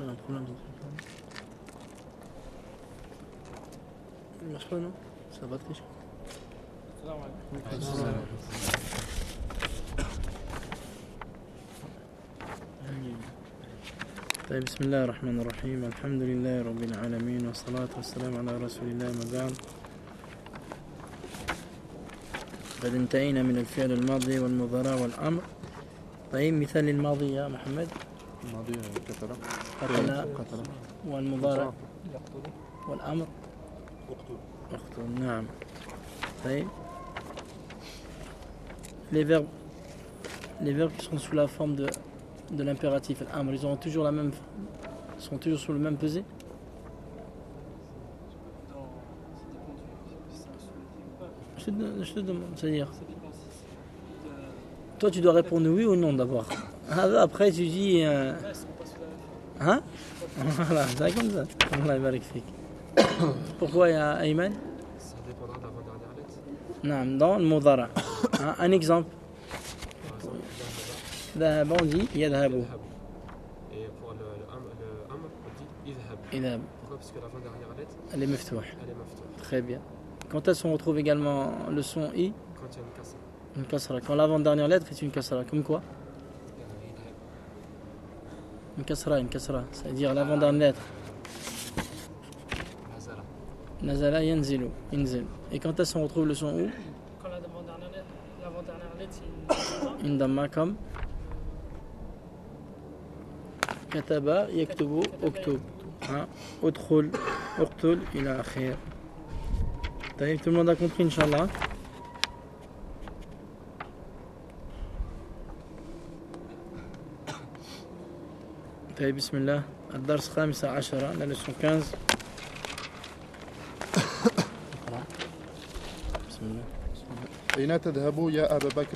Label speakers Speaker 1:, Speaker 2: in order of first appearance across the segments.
Speaker 1: un problème. Il marche pas, non? Ça va tricher. طيب بسم الله الرحمن الرحيم الحمد لله رب العالمين والصلاة والسلام على رسول الله ما بعد قد انتهينا من الفعل الماضي والمضارع والأمر. طيب مثال الماضي يا محمد.
Speaker 2: الماضي قتل
Speaker 1: والمضارع والأمر اقتل. نعم. طيب les verbes qui sont sous la forme de l'impératif al-amr, ils ont toujours la même, sont toujours sur le même pesé. Je te demande, c'est-à-dire toi tu dois répondre oui ou non d'abord. Après tu dis hein? Voilà, c'est comme ça. Allah barik fik. Pourquoi il y a Ayman?
Speaker 3: Ça dépendra de l'avant-dernière lettre.
Speaker 1: Non, dans le mudara. Un exemple. ذهب on dit يذهب.
Speaker 3: Et pour le amr, on dit idhab.
Speaker 1: يذهب.
Speaker 3: Pourquoi? Parce que l'avant-dernière lettre,
Speaker 1: Elle est مفتوح.
Speaker 3: elle est maftoua.
Speaker 1: Très bien. Quand est-ce qu'on retrouve également le son i?
Speaker 3: Quand il y a une kasra.
Speaker 1: Une kasra. Quand l'avant-dernière lettre est une kasra. Comme quoi? Une kasra. C'est-à-dire l'avant-dernière lettre.
Speaker 3: Nazala.
Speaker 1: Nazala yanzilu. Inzil. Et quand est-ce qu'on retrouve le son ou?
Speaker 4: Quand l'avant-dernière lettre, c'est
Speaker 1: Une damma comme kataba yaktubu uktub. Udkhul uqtul ila akhir. Tout le monde a compris, Inch'Allah. طيب بسم الله الدرس 15 la leçon 15. بسم الله.
Speaker 2: أين تذهب يا أبا بكر؟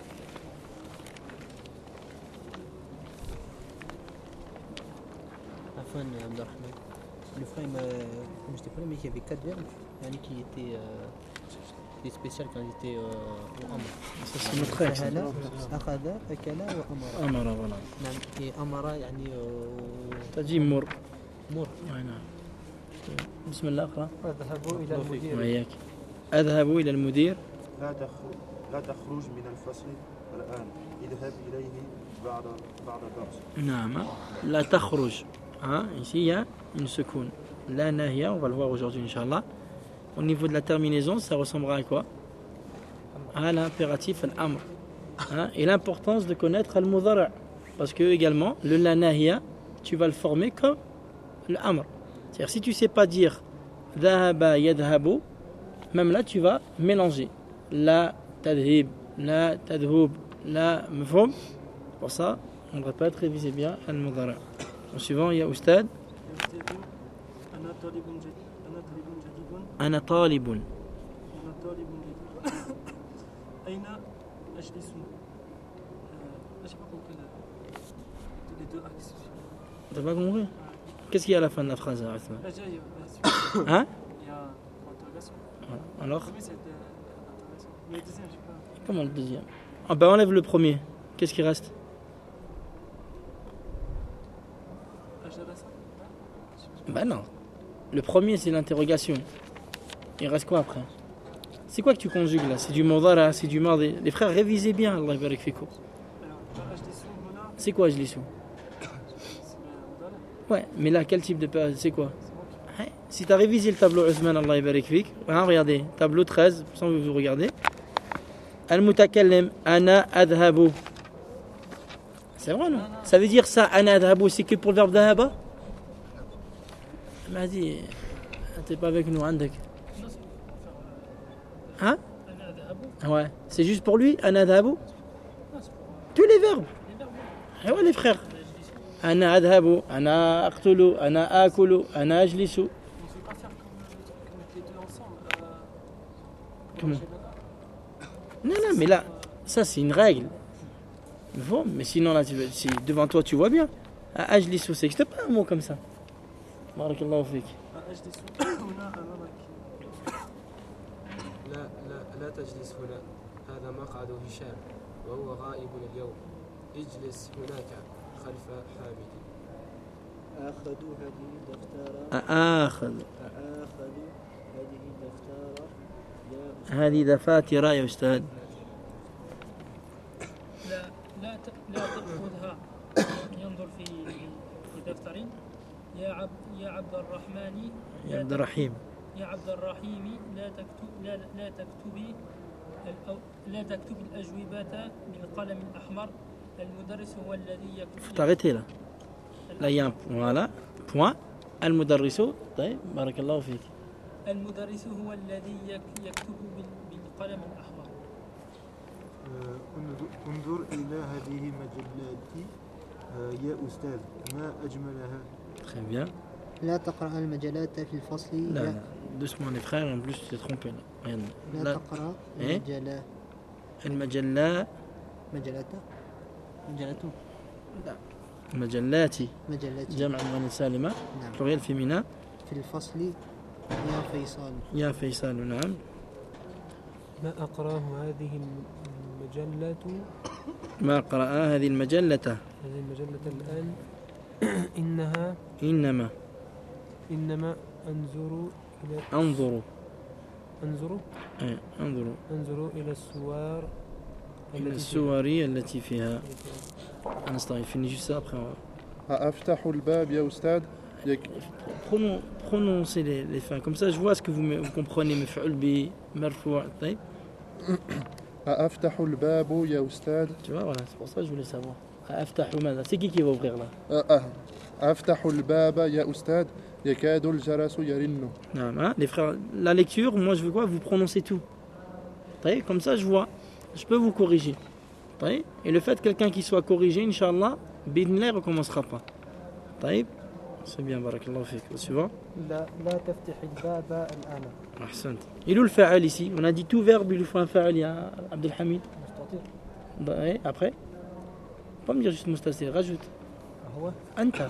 Speaker 5: Afin d'Abdelrahman. Le frère, comme je t'ai parlé, mais il y avait 4 verbes qui étaient des spéciales quand ils étaient au Amr.
Speaker 1: Ça c'est notre règle.
Speaker 5: Sahala, Akhada, Akala ou Amara.
Speaker 1: Amara, voilà.
Speaker 5: Et Amara,
Speaker 1: T'as dit mour.
Speaker 5: Mour.
Speaker 1: بسم الله اقرأ.
Speaker 6: اذهبوا إلى المدير.
Speaker 1: وإياك. أذهب إلى المدير.
Speaker 6: لا تخرج من الفصل الآن. اذهب إليه بعد درس.
Speaker 1: نعم. لا تخرج. Ici il y a une secoun. La nahia, on va le voir aujourd'hui Inch'Allah. Au niveau de la terminaison, ça ressemblera à quoi? À l'impératif al-amr. Et l'importance de connaître al-mudara'. Parce que également, le la nahia, tu vas le former comme l'amr. C'est-à-dire si tu ne sais pas dire dhahaba yadhabu, même là tu vas mélanger. La tadhib, la tadhub, la mfhum. Pour ça, on répète, révisez bien al-mudara'. Au suivant, il y a Oustad. أنا طالب.
Speaker 4: أين أجلس؟ J'ai pas compris les deux axes.
Speaker 1: T'as pas compris? Qu'est-ce qu'il y a à la fin de la phrase, Othman? Hein?
Speaker 4: Il y a l'interrogation.
Speaker 1: Alors?
Speaker 4: Le premier, c'est l'interrogation. Mais le deuxième, je sais pas.
Speaker 1: Comment le deuxième? Ah ben enlève le premier. Qu'est-ce qui reste? Ben non. Le premier c'est l'interrogation. Il reste quoi après? C'est quoi que tu conjugues là? C'est du mudara, c'est du madi. Les frères, révisez bien, Allah barik fikou. C'est quoi ajlisu? Ouais, mais là quel type de période? C'est quoi? Si tu as révisé le tableau Othman, Allah barik fik, regardez, tableau 13, sans vous regarder. Al-mutakallim, ana adhabu. C'est vrai, non? Ça veut dire ça, ana adhabu, c'est que pour le verbe dhahaba? Il m'a dit, t'es pas avec nous, Andek. Hein? Ouais, c'est juste pour lui, ana adhabu? Tous les verbes. Et ouais, les frères. Ana adhabu, ana aqtulu, ana akulu, ana ajlisu.
Speaker 4: On ne peut pas faire comme les deux ensemble.
Speaker 1: Comment? Non, mais là, ça c'est une règle. Bon, mais sinon, là, si devant toi tu vois bien. Ajlisu, c'est juste pas un mot comme ça. Barakallahu fik.
Speaker 3: لا تجلس هنا. هذا مقعد هشام وهو غائب اليوم. اجلس هناك خلف حامد.
Speaker 5: أخذوا هذه الدفتر
Speaker 1: أآخذ
Speaker 5: أخذوا هذه الدفتر
Speaker 1: هذه دفاتر يا أستاذ.
Speaker 7: لا تأخذها. ينظر في دفتر. يا عبد الرحمن.
Speaker 1: يا عبد الرحيم.
Speaker 7: يا عبد الرحيم لا تكتب الأجوبة بالقلم الأحمر. المدرس هو الذي يكتب.
Speaker 1: t'arrêter là. Là il y a un voilà point. المدرس طيب بارك الله فيك.
Speaker 7: المدرس هو الذي يكتب بالقلم الأحمر.
Speaker 6: انظر إلى هذه المجلات يا أستاذ ما أجملها.
Speaker 1: Très bien.
Speaker 5: لا تقرأ المجلات في الفصل.
Speaker 1: لا doucement les frères en plus tu t'es trompé là. Regarde.
Speaker 5: لا تقرأ المجلات.
Speaker 1: المجلات.
Speaker 5: مجلاته.
Speaker 1: لا. مجلات. جمع مؤنث سالمة.
Speaker 5: نعم.
Speaker 1: pluriel féminin.
Speaker 5: في الفصل يا فيصل.
Speaker 1: يا فيصل نعم.
Speaker 8: ما أقرأه هذه المجلة.
Speaker 1: ما قرأ هذه المجلة.
Speaker 8: هذه المجلة الآن. إنما أنظر إلى
Speaker 1: الصور التي فيها. Un instant, il finit juste ça après.
Speaker 2: أفتح الباب يا أستاذ.
Speaker 1: Prononcez les fins. Comme ça, je vois ce que vous comprenez. مفعول به مرفوع. طيب.
Speaker 2: أفتح الباب يا أستاذ.
Speaker 1: Tu vois, voilà, c'est pour ça que je voulais savoir. أفتح ماذا? C'est qui va ouvrir là?
Speaker 2: أفتح الباب يا أستاذ يكاد الجرس يرن.
Speaker 1: Non, les frères, la lecture, moi je veux quoi? Vous prononcez tout. Comme ça, je vois. Je peux vous corriger. Et le fait que quelqu'un qui soit corrigé, Inch'Allah, Bidnillah, il ne recommencera pas. C'est bien, barakallahu fik. Suivant.
Speaker 8: لا تفتح الباب الآن.
Speaker 1: Ahsant. Il est où le fa'al ici? On a dit tout verbe, il lui faut un fa'al, ya Abdelhamid. Après? Pas me dire juste mustatir, rajoute.
Speaker 8: هو.
Speaker 1: Anta.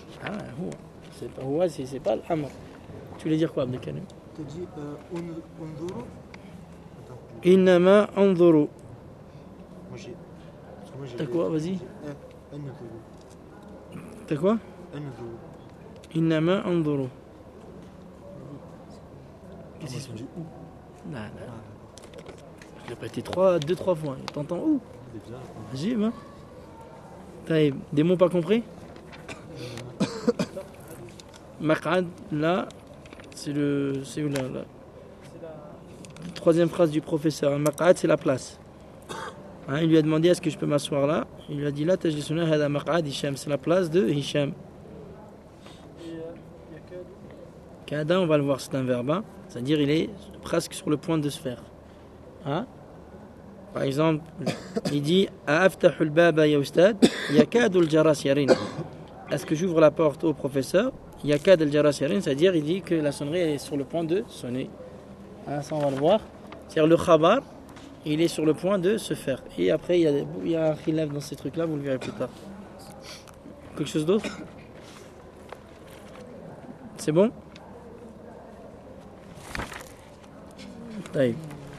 Speaker 1: هو. C'est pas l'amr. Tu voulais dire quoi, Abdelkarim?
Speaker 6: Tu dis انظروا.
Speaker 1: إنما انظروا.
Speaker 6: T'as
Speaker 1: quoi, vas-y.
Speaker 6: انظروا.
Speaker 1: T'as quoi?
Speaker 6: انظروا.
Speaker 1: إنما انظروا. Qu'est-ce
Speaker 6: Qu'est-ce que tu dis où?
Speaker 1: Non. Je l'ai répété 2-3 fois. T'entends où? Jim, hein? T'as des mots pas compris? Maq'ad, là, c'est où là? La troisième phrase du professeur. Maq'ad, c'est la place. Il lui a demandé est-ce que je peux m'asseoir là? Il lui a dit là, tajlisuna hada maq'ad Hicham, c'est la place de Hicham. Kada, on va le voir, c'est un verbe. C'est-à-dire il est presque sur le point de se faire. Par exemple, il dit Aftahul baba ya ustad, yakadul jaras yarin. Est-ce que j'ouvre la porte au professeur? Yakad al jaras yarin, c'est-à-dire il dit que la sonnerie est sur le point de sonner. Ça on va le voir. C'est-à-dire le khabar, il est sur le point de se faire. Et après il y a un khilaf dans ces trucs-là, vous le verrez plus tard. Quelque chose d'autre? C'est bon? طيب.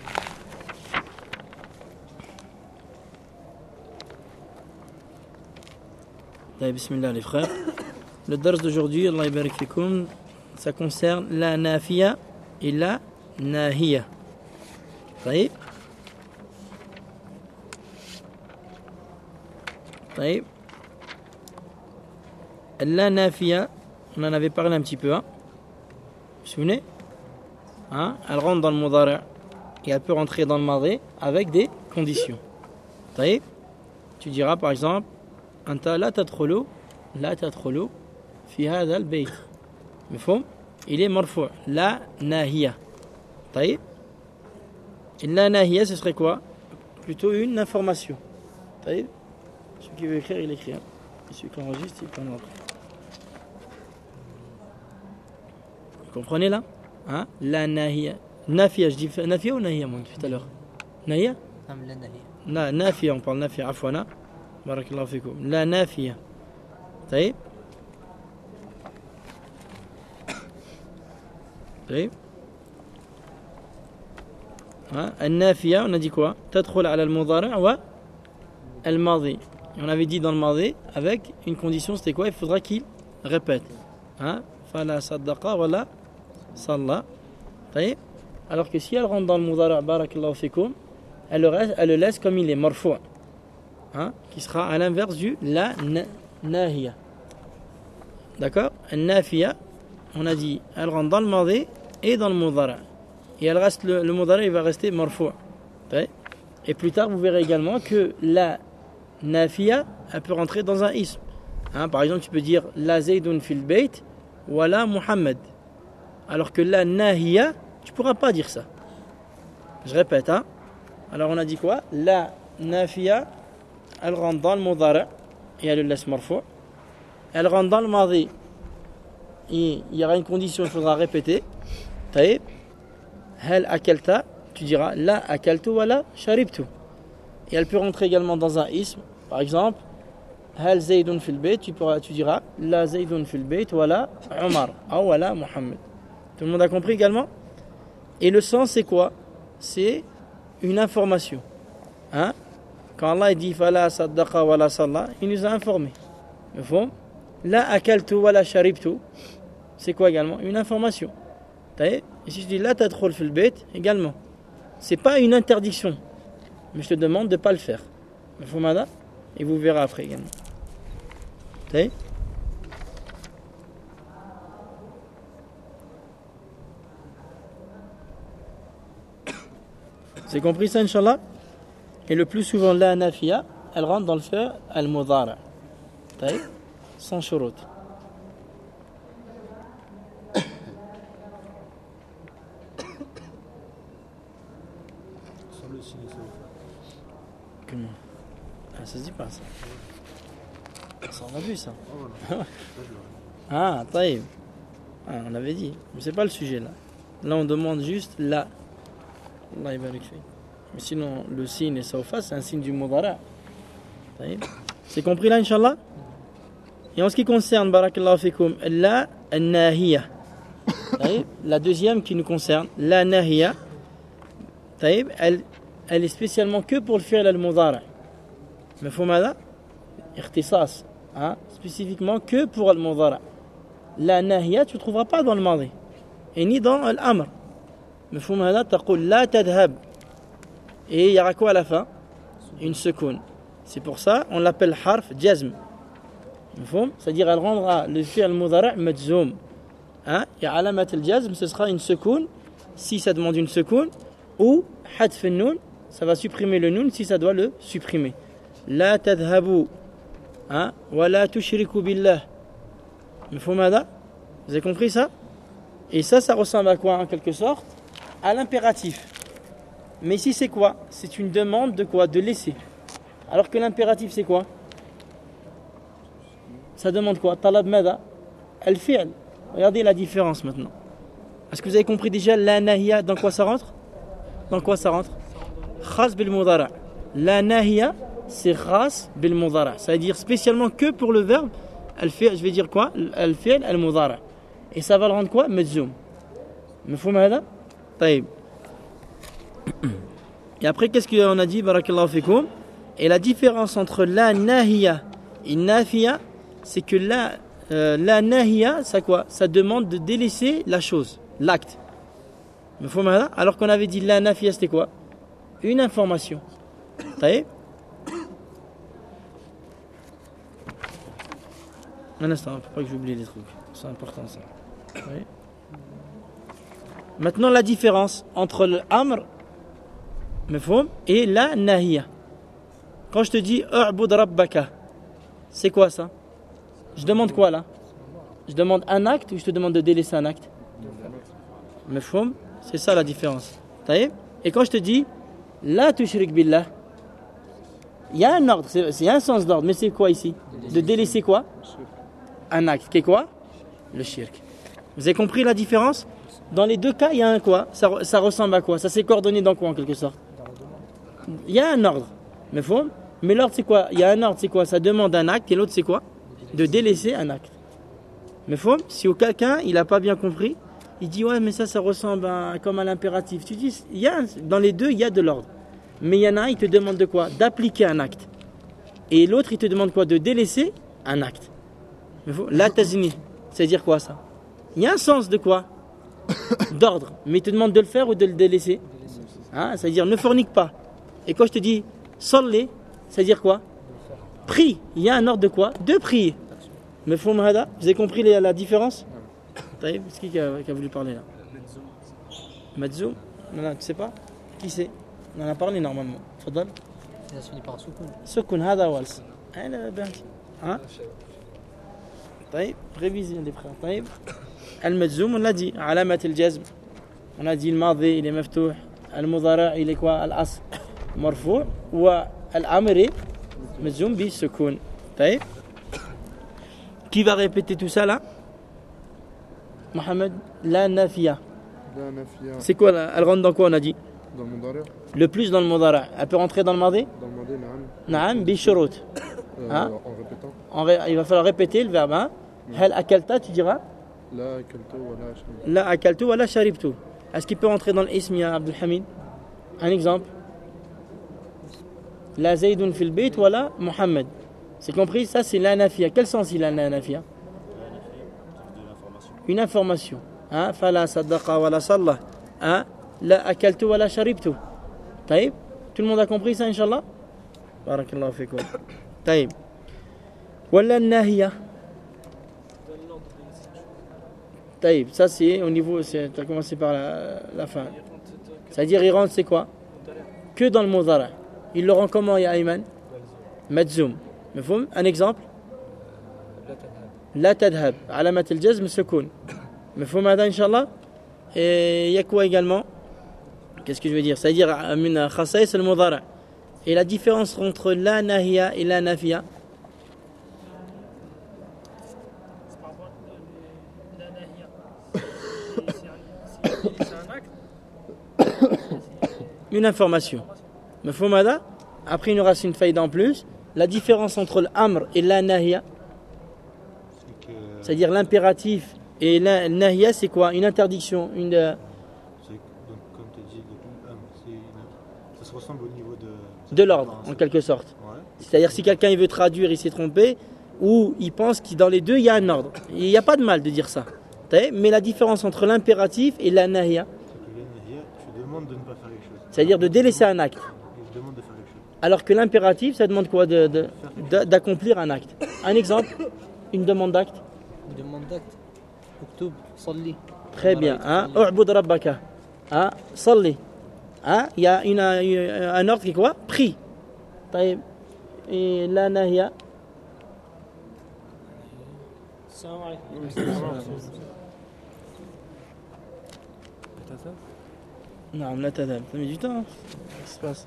Speaker 1: Bismillah les frères. Le dars d'aujourd'hui, Allah yabarak fikoum, ça concerne la nafiya et la nahiya. طيب. La nafiya, on en avait parlé un petit peu. Vous vous souvenez? Elle rentre dans le mudari' et elle peut rentrer dans le madi avec des conditions. Tu diras par exemple Anta la tadkhulu fi hadha al-bayt. Mafhum? Il est marfou'. La nahiya. Et la nahiya, ce serait quoi? Plutôt une information. Celui qui veut écrire, il écrit. Et celui qui enregistre, il prend l'autre. Vous comprenez là? La nahiya. Nafiya, je dis nafiya ou nahiya moi tout à l'heure? Nahiya? La nafiya, on parle nafiya, afwana. Barakallahu fikoum. La nafiya. طيب. النافية, on a dit quoi? تدخل على المضارع والماضي. On avait dit dans le madi avec une condition, c'était quoi? Il faudra qu'il répète. Hein? Fala saddaqa wala salla. Alors que si elle rentre dans le mudara' barakallahu fikum, elle le laisse comme il est, marfou'. Hein? Qui sera à l'inverse du la nahiya. D'accord? Nafiya, on a dit, elle rentre dans le madi et dans le mudara'. Et elle reste, le mudara' il va rester marfou'. Et plus tard, vous verrez également que la nafiya, elle peut rentrer dans un ism. Hein? Par exemple, tu peux dire la zaydun fil bayt wa la Muhammad. Alors que la nahiya, tu ne pourras pas dire ça. Je répète. Hein? Alors on a dit quoi? La nafiya, elle rentre dans le mudara' et elle le laisse marfou'. Elle rentre dans le madi. Il y aura une condition, il faudra répéter. Taïb. Hal akalta, tu diras la akaltu wa la sharibtu. Et elle peut rentrer également dans un ism. Par exemple, hal zaydun fil bayt, tu diras la zaydun fil bayt wa la Omar ou wa la Muhammad. Tout le monde a compris également? Et le sens c'est quoi? C'est une information. Hein? Quand Allah dit fala saddaqa wa la salla, il nous a informés. La akaltu wa la sharibtu, c'est quoi également? Une information. Et si je dis la tadkhul fil bayt, également. C'est pas une interdiction, mais je te demande de ne pas le faire. Et vous verrez après également. Vous avez compris ça, Inch'Allah? Et le plus souvent, la nafiya, elle rentre dans le fait al-mudara'. Sans shurut. Comment? Ah, ça se dit pas ça. Ça on a vu ça. Ah, taïb. Ah, on avait dit. Mais c'est pas le sujet là. Là on demande juste la. Allah yabarik fik. Mais sinon le signe et sawfa c'est un signe du mudara'. Taïb. C'est compris là, Inch'Allah? Et en ce qui concerne, barakallahu fikum, la nahiya. La deuxième qui nous concerne, la nahiya, elle est spécialement que pour le fi'l al-mudara'. Mais faut mada? Ikhtisas. Spécifiquement que pour le mudara'. La nahiya, tu ne trouveras pas dans le madi. Et ni dans l'amr. Mais faut mada? Taqul la tadhab. Et il y aura quoi à la fin? Une sekoun. C'est pour ça on l'appelle harf jazm. C'est-à-dire elle rendra le fi'l al-mudara' majzoum. Et alamat al-jazm, ce sera une sekoun si ça demande une sekoun, ou hadf al-nun, ça va supprimer le nun si ça doit le supprimer. La tadhabu wa la tushriku billah. Vous avez compris ça? Et ça ressemble à quoi en quelque sorte? À l'impératif. Mais ici c'est quoi? C'est une demande de quoi? De laisser. Alors que l'impératif c'est quoi? Ça demande quoi? Talab mada? Al-fi'l. Regardez la différence maintenant. Est-ce que vous avez compris déjà la nahiya dans quoi ça rentre? Dans quoi ça rentre? Khas bil mudara'. La nahiya c'est khas bil mudara'. Ça veut dire spécialement que pour le verbe al-fi'l. Je vais dire quoi? Al-fi'l al-mudara'. Et ça va le rendre quoi? Majzoum. Mafhoum hada? Taïb. Et après qu'est-ce qu'on a dit? Barakallahu fikum. Et la différence entre la nahiya et nafiya, c'est que la nahiya, ça quoi? Ça demande de délaisser la chose, l'acte. Alors qu'on avait dit la nafiya, c'était quoi? Une information. T'as un instant, faut pas que j'oublie les trucs. C'est important ça. Oui. Maintenant la différence entre l'amr et la nahiya. Quand je te dis u'bud rabbaka, c'est quoi ça? Je demande quoi là? Je demande un acte ou je te demande de délaisser un acte? Mafhoum? C'est ça la différence. Et quand je te dis la tushrik billah, il y a un ordre, c'est un sens d'ordre, mais c'est quoi ici? De délaisser quoi? Un acte. Qui est quoi? Le shirk. Vous avez compris la différence? Dans les deux cas, il y a un quoi? Ça ressemble à quoi? Ça s'est coordonné dans quoi en quelque sorte? Il y a un ordre. Mafhoum? Mais l'ordre c'est quoi? Il y a un ordre, c'est quoi? Ça demande un acte et l'autre c'est quoi? De délaisser un acte. Mais si quelqu'un il n'a pas bien compris, il dit ouais mais ça ressemble comme à l'impératif. Tu dis dans les deux il y a de l'ordre. Mais il y en a un il te demande de quoi? D'appliquer un acte. Et l'autre il te demande quoi? De délaisser un acte. La tazni, c'est-à-dire quoi ça? Il y a un sens de quoi? D'ordre. Mais il te demande de le faire ou de le délaisser? Hein? C'est-à-dire ne fornique pas. Et quand je te dis salli, c'est-à-dire quoi? Prie. Il y a un ordre de quoi? De prier. Mais vous avez compris la différence? C'est qui a voulu parler là? Madzoum? Non, tu sais pas? Qui c'est? On en a parlé normalement. Fadal.
Speaker 5: Ça se finit par soukoun.
Speaker 1: Soukoun, hada wals. Hein? طيب révision des frères. طيب المجزوم on l'a dit علامة الجزم on a dit الماضي il est مفتوح المضارع il est quoi الأصل مرفوع والأمر مجزوم بالسكون. طيب qui va répéter tout ça là? Mohamed. La nafia.
Speaker 2: لا نافية
Speaker 1: C'est quoi là? Elle rentre dans quoi on a dit?
Speaker 2: dans le مضارع
Speaker 1: Le plus dans le mudara. Elle peut rentrer dans le madi?
Speaker 2: dans le ماضي نعم
Speaker 1: نعم بشروط. Hein?
Speaker 2: en répétant
Speaker 1: Il va falloir répéter le verbe. Hein? هل أكلت tu diras?
Speaker 2: لا أكلت ولا شربت
Speaker 1: لا أكلت ولا شربت. Est-ce qu'il peut rentrer dans l'ism ya Abdul Hamid? Un exemple. لا زيد في البيت ولا محمد. C'est compris? Ça c'est la nafia. Quel sens il a la nafia? Une information. Hein? فلا صدق ولا صلى. Hein? لا أكلت ولا شربت. طيب. Tout le monde a compris ça Inch'Allah? بارك الله فيكم. طيب. ولا الناهية. طيب, ça c'est au niveau, tu as commencé par la fin. C'est-à-dire, il rentre, c'est quoi? Que dans le mudara. Il le rend comment, ya Ayman? Madzoum. Un exemple? La tadhab. Alamat al-jazm, sukoun. Mefhoum hada, Inch'Allah. Et il y a quoi également? Qu'est-ce que je veux dire? C'est-à-dire, min khassaïs al-mudara. Et la différence entre la nahiya et la nafiya? Une information. Mais Fomada, après il nous reste une faille en plus. La différence entre l'amr et la nahia, c'est-à-dire l'impératif et la nahia, c'est quoi? Une interdiction, une.
Speaker 6: Donc, comme tu as dit, ça se ressemble au niveau
Speaker 1: de l'ordre, en quelque sorte.
Speaker 6: Ouais.
Speaker 1: C'est-à-dire si quelqu'un il veut traduire, il s'est trompé, ou il pense que dans les deux il y a un ordre. Il n'y a pas de mal de dire ça. Mais la différence entre l'impératif et la nahia,
Speaker 6: tu demandes de ne pas faire quelque chose.
Speaker 1: c'est-à-dire de délaisser un acte.
Speaker 6: Il demande de faire quelque chose.
Speaker 1: Alors que l'impératif, ça demande quoi? D'accomplir un acte. Un exemple, une demande d'acte.
Speaker 5: Une demande d'acte. Uktub, salli.
Speaker 1: Très bien. U'bud rabbaka. Salli. Il y a un ordre qui est quoi? Prie. طيب. Et la nahia.
Speaker 4: السلام عليكم.
Speaker 1: Non, la tadab. Ça met du temps. Qu'est-ce qui se passe?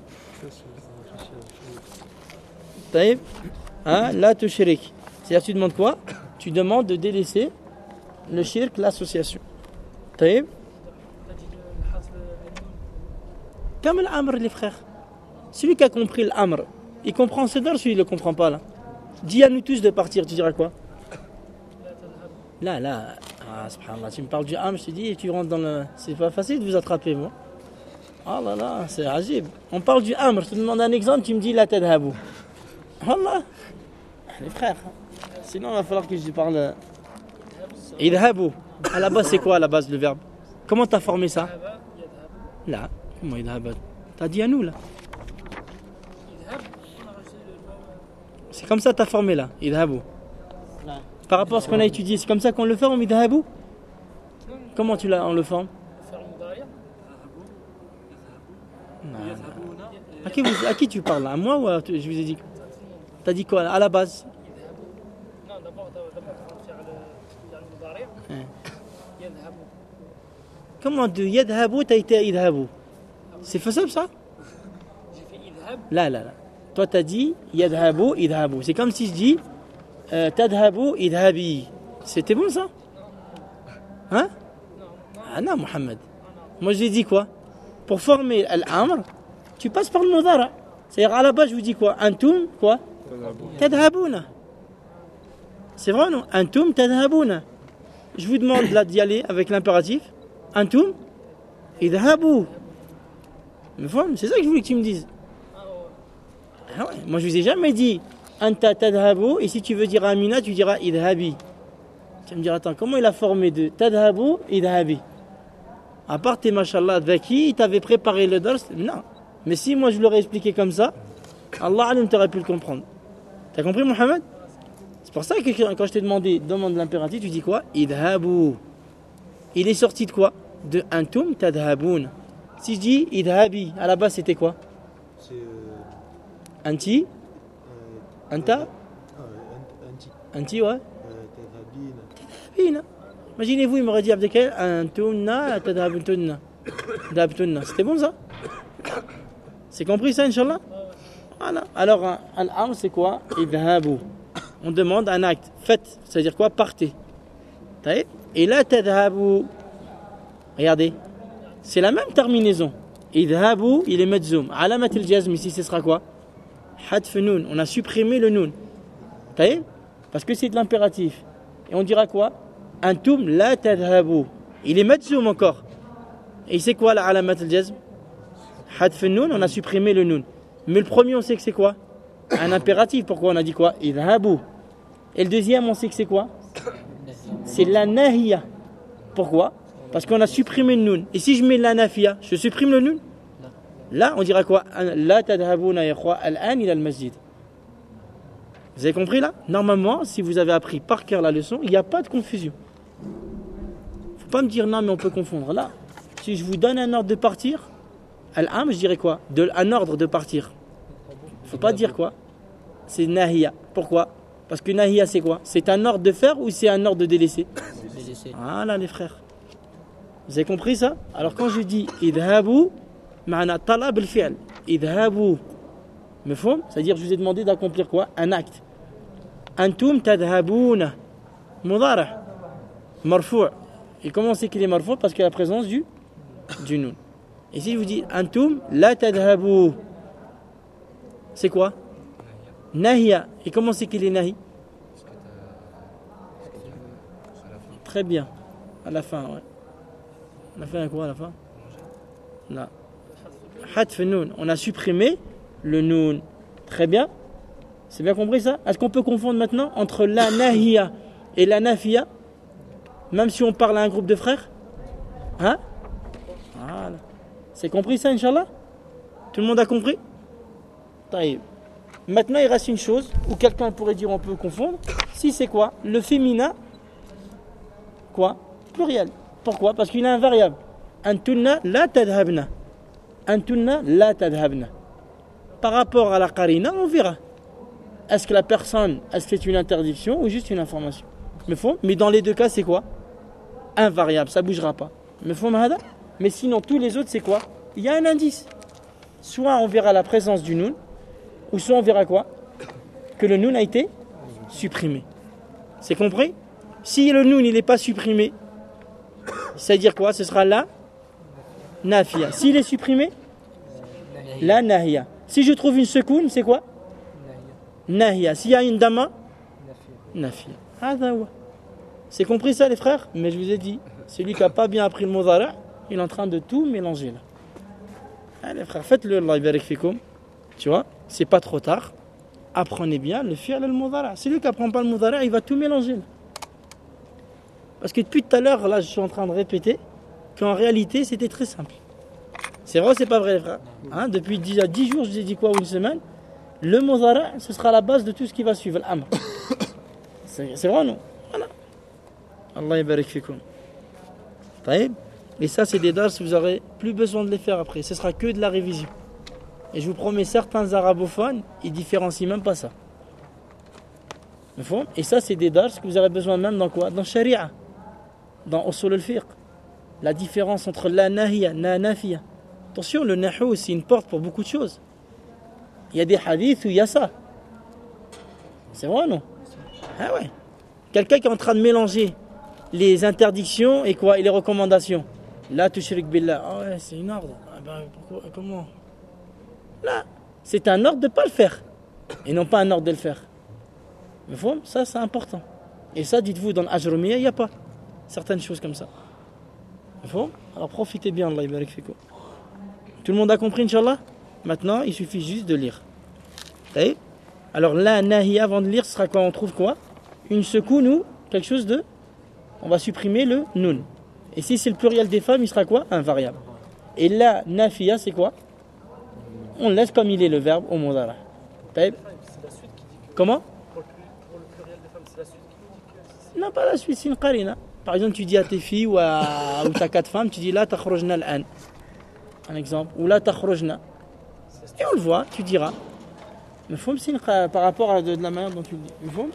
Speaker 1: طيب. La tushrik. C'est-à-dire tu demandes quoi? Tu demandes de délaisser le shirk, l'association. طيب. Comme l'amr, les frères. Celui qui a compris l'amr, il comprend ce dars, celui qui ne le comprend pas là. Dis à nous tous de partir, tu diras quoi? Là. Subhanallah, tu me parles du amr, je te dis, et tu rentres dans le. C'est pas facile de vous attraper, moi. Ah là, c'est ajib. On parle du amr, je te demande un exemple, tu me dis la tadhabou. Allah. Les frères. Sinon, il va falloir que je parle. Idhabou. À la base, c'est quoi à la base le verbe? Comment t'as formé ça? Là. Comment idhabou? T'as dit à nous là. C'est comme ça que t'as formé là, idhabou. Par rapport à ce qu'on a étudié, c'est comme ça qu'on le forme, idhabou? Comment on le forme? À qui tu parles là? À moi ou je vous ai dit? T'as dit quoi à la base?
Speaker 7: Non, d'abord, faire le mudari'. Yadhabou.
Speaker 1: Comment de yadhabou t'as été à idhabou? C'est faisable ça?
Speaker 7: J'ai fait idhab.
Speaker 1: Là. Toi t'as dit yadhabou, idhabou. C'est comme si je dis tadhabou, idhabi. C'était bon ça? Hein? Ah non, Mohamed. Moi j'ai dit quoi? Pour former l'amr, tu passes par le mudara'. C'est-à-dire à la base je vous dis quoi? Antum, quoi? Tadhabouna. C'est vrai non? Antum tadhabouna. Je vous demande là d'y aller avec l'impératif. Antum idhabou. C'est ça que je voulais que tu me dises. Ah ouais. Moi je vous ai jamais dit Anta tadhabou, et si tu veux dire Amina tu diras idhabi. Tu vas me dire, attends, comment il a formé de tadhabu, idhabi? À part tes mashallah dhaki, il t'avait préparé le dars? Non. Mais si moi je l'aurais expliqué comme ça, Allah alim t'aurais pu le comprendre. T'as compris, Mohamed? C'est pour ça que quand je t'ai demandé, demande l'impératif, tu dis quoi? Idhabu. Il est sorti de quoi? De antum tadhaboun. Si je dis idhabi, à la base c'était quoi?
Speaker 6: C'est
Speaker 1: Anti? Anta?
Speaker 6: anti.
Speaker 1: Anti, ouais.
Speaker 6: Tadhabina.
Speaker 1: Bina. Imaginez-vous, il m'aurait dit Abdelkader, antumna tadhabtunna. Tadhabtunna. C'était bon ça? C'est compris ça, Inch'Allah? Voilà. Alors, al-amr, c'est quoi? Idhabu. On demande un acte. Faites. C'est-à-dire quoi? Partez. Et là, tadhabu. Regardez. C'est la même terminaison. Idhabu, il est madzum. Alamat al-jazm, ici, ce sera quoi? Hadf nun. On a supprimé le nun. Parce que c'est de l'impératif. Et on dira quoi? Antum la tadhabu. Il est madzum encore. Et c'est quoi la alamat al-jazm? Hadf nun, on a supprimé le nun. Mais le premier, on sait que c'est quoi? Un impératif. Pourquoi on a dit quoi? Idhabu. Et le deuxième, on sait que c'est quoi? C'est la nahiya. Pourquoi? Parce qu'on a supprimé le nun. Et si je mets la nafiya, je supprime le nun? Là, on dira quoi? La tadhabuna ya khwa al-an ila al-masjid. Vous avez compris là? Normalement, si vous avez appris par cœur la leçon, il n'y a pas de confusion. Faut pas me dire non, mais on peut confondre. Là, si je vous donne un ordre de partir, al-am, je dirais quoi? Un ordre de partir. Faut pas dire quoi? C'est nahiya. Pourquoi? Parce que nahiya, c'est quoi? C'est un ordre de faire ou c'est un ordre de délaisser? Voilà les frères. Vous avez compris ça? Alors quand je dis idhabu, ma'ana talab al-fi'l. Idhabu. Mefhoum? C'est-à-dire je vous ai demandé d'accomplir quoi? Un acte. Antum tadhabuna. Mudara. Marfou'. Et comment on sait qu'il est marfou'? Parce qu'il y a la présence du nun. Et si je vous dis antum la tadhabu, c'est quoi? Nahiya. Et comment c'est qu'il est nahi? Très bien. À la fin, ouais. On a fait un quoi à la fin? Là. Hadf nun. On a supprimé le nun. Très bien. C'est bien compris ça? Est-ce qu'on peut confondre maintenant entre la nahiya et la nafiya? Même si on parle à un groupe de frères? Hein? Voilà. C'est compris ça, Inch'Allah? Tout le monde a compris? Taïb. Maintenant, il reste une chose où quelqu'un pourrait dire on peut confondre. Si c'est quoi? Le féminin, quoi? Pluriel. Pourquoi? Parce qu'il est invariable. Antunna la tadhabna. Antunna la tadhabna. Par rapport à la qarina, on verra. Est-ce que la personne, est-ce que c'est une interdiction ou juste une information? Mais dans les deux cas, c'est quoi? Invariable, ça ne bougera pas. Mais sinon, tous les autres, c'est quoi? Il y a un indice. Soit on verra la présence du nun, ou soit on verra quoi? Que le nun a été supprimé. C'est compris? Si le nun il n'est pas supprimé, c'est-à-dire quoi? Ce sera la nafiya. S'il est supprimé, la nahiya. Si je trouve une sekoun, c'est quoi? Nahiya. S'il y a une dama, nafiya. C'est compris ça les frères? Mais je vous ai dit, celui qui n'a pas bien appris le mudara', il est en train de tout mélanger là. Allez frères, faites-le, Allah yabarak fikoum. Tu vois, c'est pas trop tard. Apprenez bien le fi'l al-mudara'. Celui qui n'apprend pas le mudara', il va tout mélanger là. Parce que depuis tout à l'heure, là, je suis en train de répéter qu'en réalité, c'était très simple. C'est vrai ou c'est pas vrai, les frères? Hein, depuis 10 jours, je vous ai dit quoi, ou une semaine? Le mudara', ce sera la base de tout ce qui va suivre, l'amr. C'est vrai ou non? Voilà. Allah yabarak fikoum. Taïb. Et ça, c'est des dars, vous n'aurez plus besoin de les faire après. Ce sera que de la révision. Et je vous promets, certains arabophones, ils différencient même pas ça. Et ça, c'est des dars que vous aurez besoin même dans quoi? Dans Sharia. Dans Usul al-Fiqh. La différence entre la nahiya, la nafiya. Attention, le nahu, c'est une porte pour beaucoup de choses. Il y a des hadiths où il y a ça. C'est vrai ou non? Ah ouais. Quelqu'un qui est en train de mélanger les interdictions et quoi? Et les recommandations. Là, tushrik billah. Ah ouais, c'est une ordre. Ah ben, pourquoi, comment? Là, c'est un ordre de ne pas le faire. Et non pas un ordre de le faire. Mais ça, c'est important. Et ça, dites-vous, dans l'Ajrumiya, il n'y a pas certaines choses comme ça. Alors profitez bien, Allah yabarak fikum. Tout le monde a compris, Inch'Allah? Maintenant, il suffit juste de lire. Alors, la nahiya, avant de lire, ce sera quoi? On trouve quoi? Une secoune ou quelque chose de on va supprimer le nun. Et si c'est le pluriel des femmes, il sera quoi? Invariable. Et la nafiya, c'est quoi? On laisse comme il est le verbe au mudara. Comment?
Speaker 4: Pour le pluriel des femmes, c'est la suite qui nous dit que
Speaker 1: Non, pas la suite, c'est une qarina. Par exemple, tu dis à tes filles ou t'as 4 femmes, tu dis la takhrujna al-an. Un exemple. Ou la takhrujna. Et on le voit, tu diras. Mais faut me par rapport à de la manière dont tu le dis. Il faut.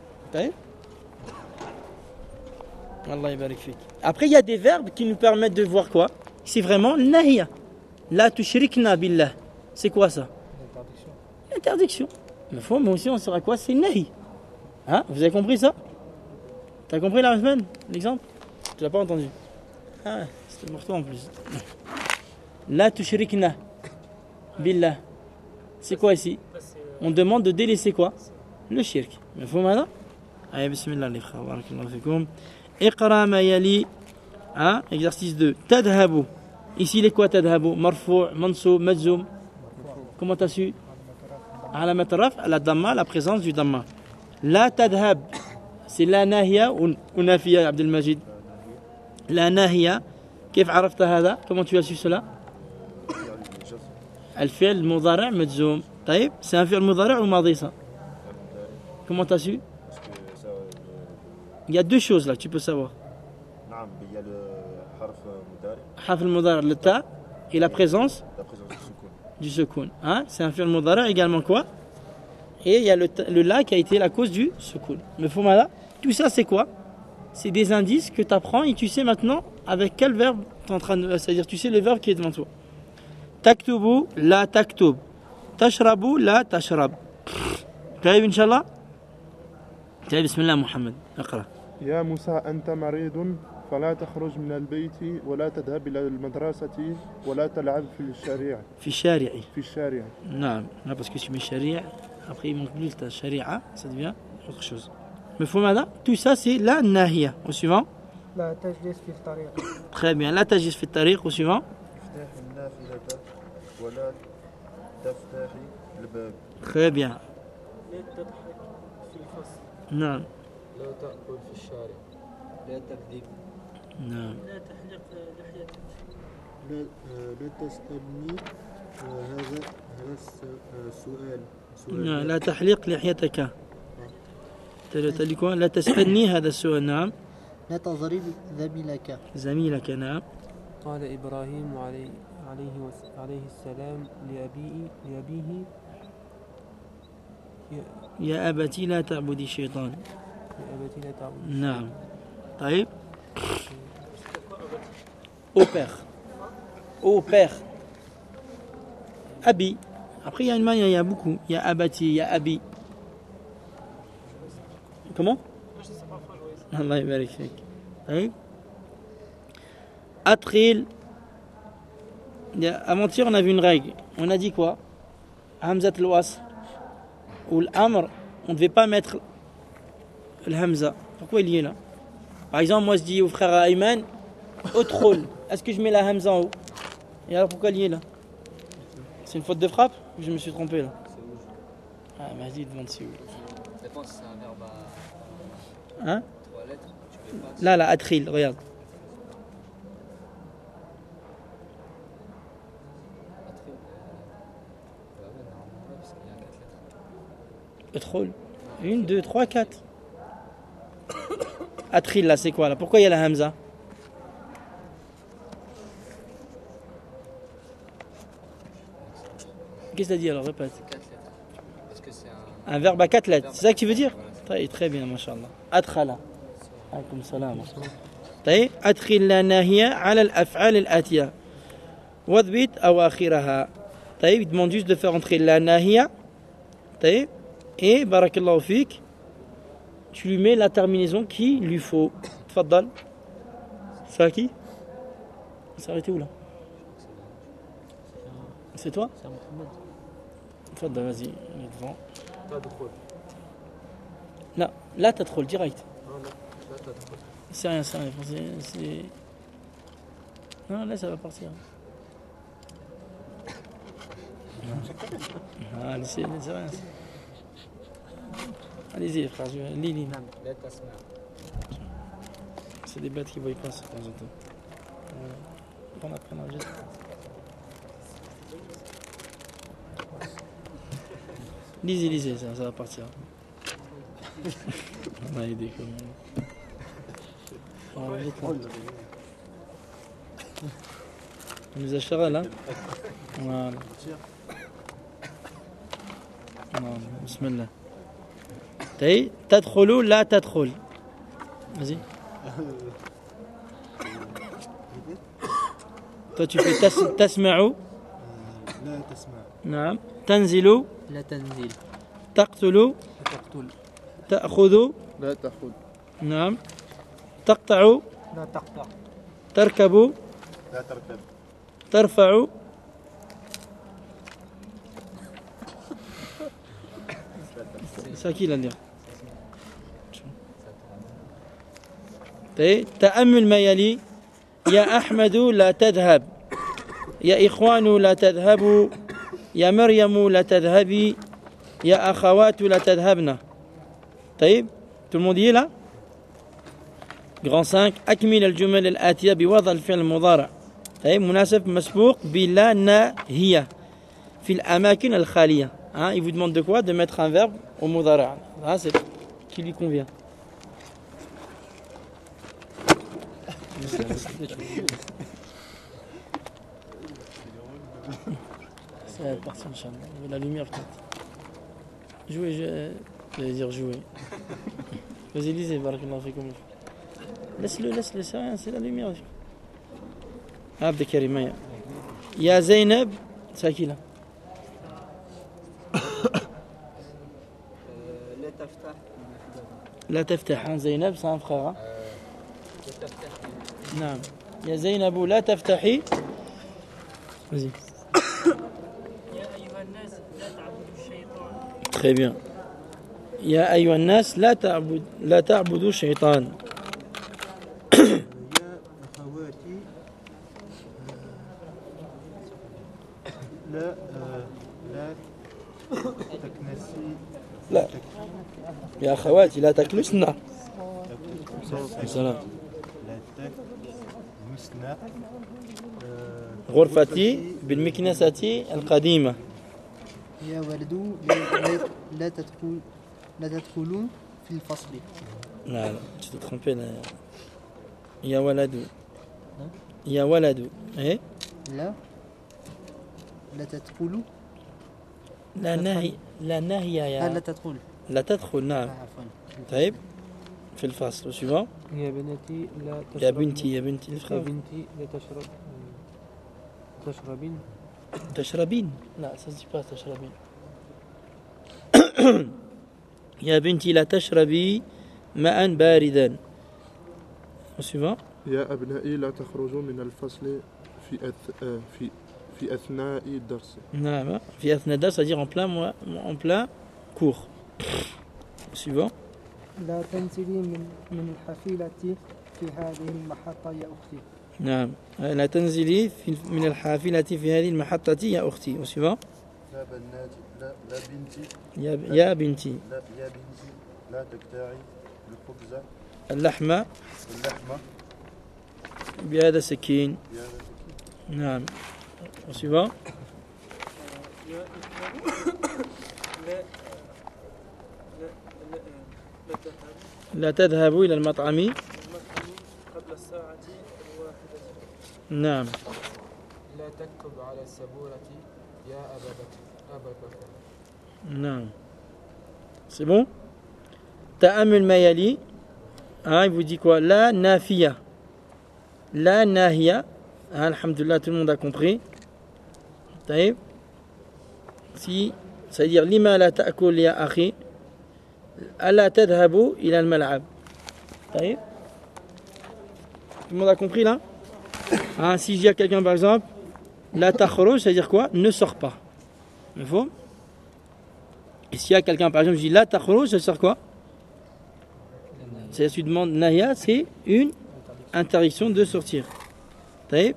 Speaker 1: Allah yabarik fik. Après, il y a des verbes qui nous permettent de voir quoi? C'est vraiment nahiya. La tushrikna billah. C'est quoi ça? L'interdiction. Mais faut, mais aussi on saura quoi? C'est nahi. Hein? Vous avez compris ça? T'as compris la semaine? L'exemple? Tu l'as pas entendu? Ah, c'était pour toi en plus. La tushrikna billah. C'est quoi ici? On demande de délaisser quoi? Le shirk. Mais faut maintenant? Allez, bismillah les frères. Barakallahu fikoum. Iqra ma yali. Hein? Exercice 2. Tadhabu. Ici, il est quoi tadhabu? Marfou', mansoub, majzoum. Comment t'as su? Ala mataraf, la damma, la présence du damma. La tadhab. C'est la nahiya ou nafiya, Abdel Majid? La nahiya. كيف عرفت هذا? Comment tu as su cela? الفعل مضارع مجزوم. طيب, c'est un fi'l مضارع ou ماضي ça? Comment tu as su? Il y a deux choses là, tu peux savoir.
Speaker 6: نعم il y a le حرف مضارع
Speaker 1: حرف المضارع le ta et la présence du sukoun. Hein? C'est un fi'l مضارع également quoi? Et il y a le la qui a été la cause du sukoun. Mais Foumala, tout ça c'est quoi? C'est des indices que tu apprends et tu sais maintenant avec quel verbe tu es en train de... C'est-à-dire tu sais le verbe qui est devant toi. Taktubu, la taktub. Tashrabu, la tashrab. طيب إن شاء الله. طيب بسم الله محمد. اقرأ.
Speaker 2: يا موسى أنت مريض فلا تخرج من البيت ولا تذهب إلى المدرسة ولا تلعب في الشارع.
Speaker 1: في الشارع.
Speaker 2: في الشارع.
Speaker 1: نعم. Là parce que tu mets sharia, après il manque plus ta sharia, ça devient autre chose. Mais Foumada, tout ça c'est la nahiya. Au suivant.
Speaker 8: لا تجلس في الطريق.
Speaker 1: Très bien. La tajis في الطريق. Au suivant.
Speaker 6: افتح النافذة ولا تفتحي الباب.
Speaker 1: Très bien.
Speaker 4: لا تضحك في الفصل.
Speaker 1: نعم.
Speaker 3: لا تأكل في الشارع.
Speaker 5: لا تكذب.
Speaker 1: نعم.
Speaker 7: لا تحلق لحيتك.
Speaker 6: لا تسألني هذا السؤال.
Speaker 1: نعم. لا تحلق لحيتك. تلي quoi? لا تسألني هذا السؤال. نعم.
Speaker 5: لا تضرب زميلك.
Speaker 1: زميلك. نعم.
Speaker 8: قال إبراهيم عليه السلام لأبيه
Speaker 1: يا أبتي لا تعبدي الشيطان.
Speaker 8: لأبتي لا تعبد.
Speaker 1: نعم. طيب. Au père. Au père. Abi. Après, il y a une manière, il y a beaucoup. Il y a Abati, il y a Abi. Comment? Allah yabarik fik. Oui. Atril. Avant-hier, on a vu une règle. On a dit quoi? Hamzat al-was. Ou l'amr, on ne devait pas mettre le hamza. Pourquoi il y est là? Par exemple, moi je dis au frère Ayman, Otrol. Est-ce que je mets la hamza en haut? Et alors pourquoi il y est là? C'est une faute de frappe? Ou je me suis trompé là? Ah, vas-y, demande si où.
Speaker 5: Je pense que c'est un verbe à
Speaker 1: Hein?
Speaker 5: 3 lettres. Tu peux pas.
Speaker 1: Là, là, Atril, regarde. Otrol. 1, 2, 3, 4. Atril, là, c'est quoi là? Pourquoi il y a la hamza? Qu'est-ce que t'as dit alors? Répète.
Speaker 5: 4 lettres. Parce que c'est
Speaker 1: Un verbe à 4 lettres, c'est ça que tu veux dire? Très bien, mashallah. Adkhala. Alaykoum salam. طيب أدخل لا ناهية على الأفعال الآتية واضبط أواخرها. طيب il demande juste de faire entrer la nahiya. طيب et barakallahu fik, tu lui mets la terminaison qu'il lui faut. Tfaddal. C'est à qui? C'est arrêté où là? C'est toi?
Speaker 5: un Mohamed.
Speaker 1: Tfaddal, vas-y, il est devant.
Speaker 3: تدخل.
Speaker 1: Non, là t'as trop le direct.
Speaker 3: لا تدخل.
Speaker 1: C'est rien, c'est rien. C'est... Non, là ça va partir. Ah, c'est rien. Allez-y, frère, lis.
Speaker 5: لا تسمع.
Speaker 1: C'est des bêtes qui voient pas ça de temps en temps. Prends, juste. Lisez, ça va partir. On a aidé quand même. On nous a charré là. Voilà. Bismillah. Tadkhulu la tadkhul. Vas-y. Toi tu fais tasma'u.
Speaker 6: لا تسمع.
Speaker 1: نعم. تنزل.
Speaker 5: لا تنزل.
Speaker 1: تقتل.
Speaker 5: تقتل.
Speaker 1: تأخذ.
Speaker 2: لا تأخذ.
Speaker 1: نعم. تقطع.
Speaker 8: لا تقطع.
Speaker 1: تركب.
Speaker 2: لا تركب.
Speaker 1: ترفع. C'est à qui la dire? تأمل ما يلي. يا أحمد لا تذهب. يا إخوان لا تذهبوا. يا مريم لا تذهبي. يا أخوات لا تذهبن. طيب tout le monde y est là. Grand 5 أكمل الجمل الآتية بوضع الفعل المضارع. طيب مناسب مسبوق بلا ناهية في الأماكن الخالية. Hein, il vous demande de quoi? De mettre un verbe au mudara'. Ah, c'est qui lui convient. Ça va partir, Inch'Allah. La lumière, peut-être. Jouez, j'allais dire jouer. Vas-y, lisez, barakallahu fikum. Laisse-le, c'est rien, c'est la lumière. Abd Karim. Ya Zainab, c'est à qui là? لا تفتح زينب c'est un frère. نعم. يا زينب لا تفتحي. Vas-y.
Speaker 7: يا أيها الناس لا تعبدوا الشيطان.
Speaker 1: Très bien. يا أيها الناس لا تعبدوا الشيطان.
Speaker 6: يا أخواتي لا تكنسي.
Speaker 1: لا. يا أخواتي لا تكنسن. السلام.
Speaker 6: لا تكنسن
Speaker 1: غرفتي بالمكنسة القديمة.
Speaker 5: يا ولد لا تدخلون في الفصل.
Speaker 1: لا tu t'es trompé là. يا ولد. يا ولد. إيه؟
Speaker 5: لا تدخلوا.
Speaker 1: لا نهي يا.
Speaker 5: لا تدخل.
Speaker 1: لا تدخل نعم.
Speaker 5: عفوا.
Speaker 1: طيب في الفصل suivant.
Speaker 8: يا بنتي لا تشربين.
Speaker 1: يا بنتي
Speaker 8: يا
Speaker 1: الفرق.
Speaker 8: بنتي لا تشربين.
Speaker 1: تشربين. لا ça se dit pas تشربين. يا بنتي لا تشربي ماء باردا. suivant.
Speaker 2: يا أبنائي لا تخرجوا من الفصل في أثناء الدرس.
Speaker 1: نعم في أثناء الدرس c'est-à-dire en plein cours. suivant.
Speaker 8: لا تنزلي من الحافلة في هذه المحطة يا أختي.
Speaker 1: نعم لا تنزلي من الحافلة في هذه المحطة يا أختي. suivant.
Speaker 2: لا بناتي لا بنتي.
Speaker 1: يا بنتي.
Speaker 2: يا بنتي لا تقطعي الخبز.
Speaker 1: اللحمة بهذا السكين. نعم. suivant. لا تذهبوا إلى المطعم
Speaker 4: قبل الساعة الواحدة.
Speaker 1: نعم.
Speaker 3: لا تكتب على السبورة يا أبا بكر.
Speaker 1: نعم. C'est bon. تأمل ما يلي. Il vous dit quoi? La nafiya. La nahiya. Alhamdulillah, tout le monde a compris. طيب. Si, c'est-à-dire لما لا تأكل يا أخي. ألا تذهبوا إلى الملعب. طيب. Tout le monde a compris là? Si je dis à quelqu'un par exemple, la takhruj, c'est-à-dire quoi? Ne sors pas. Il faut. Et s'il y a quelqu'un par exemple, je dis la takhruj, ça veut dire quoi? C'est-à-dire tu demandes nahya, c'est une interdiction de sortir. طيب.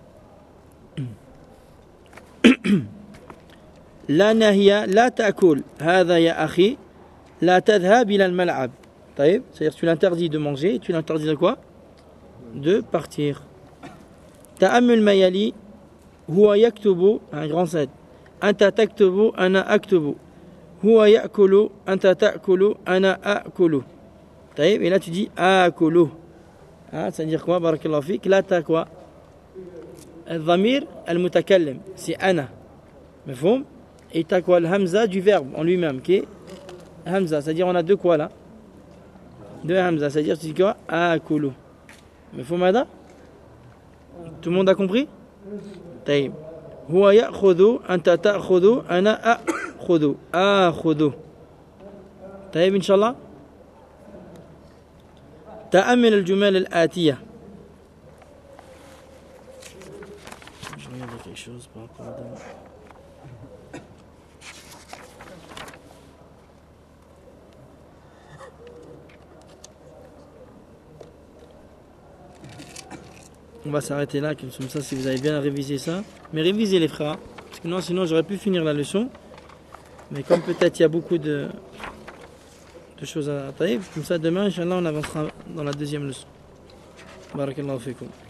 Speaker 1: لا نهي لا تأكل هذا يا أخي لا تذهب إلى الملعب. طيب. C'est-à-dire tu l'interdis de manger, tu l'interdis de quoi? de partir. Ta'ammul mayali, huwa yaktubu, un grand 7. Anta taktubu, ana aktubu. Huwa ya'kulu, anta ta'kulu, ana a'kulu. Taïb, et là tu dis a'kulu. Ah, ça veut dire quoi, barakallahu fik? Là t'as quoi? Al-dhamir al-mutakallim, c'est ana. Mafhoum? Et t'as quoi? Le hamza du verbe en lui-même, qui est hamza. C'est-à-dire on a deux quoi là? Deux hamza. C'est-à-dire tu dis quoi? A'kulu. Mafhoum hada? Tout le monde a compris? Taïb. Huwa ya'khudhu, anta ta'khudhu, ana a'khudhu. A'khudhu. Taïb, Inch'Allah? تأمل الجمل الآتية. Je regarde quelque chose par rapport à demain. On va s'arrêter là, comme ça, si vous avez bien révisé ça. Mais révisez les frères, parce que non, sinon j'aurais pu finir la leçon. Mais comme peut-être il y a beaucoup de choses à tailler, comme ça demain, Inch'Allah, on avancera dans la deuxième leçon. Barakallahu fikum.